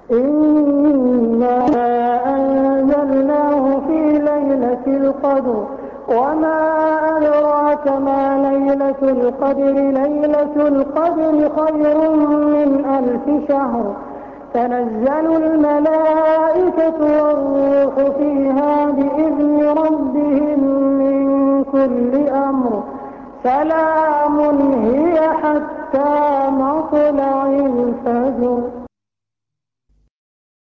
إنا أنزلناه في ليلة القدر وما أدراك ما ليلة القدر ليلة القدر خير من 1000 شهر تنزل الملائكة والروح فيها بإذن ربهم من كل أمر سلام هي حتى مطلع الفجر.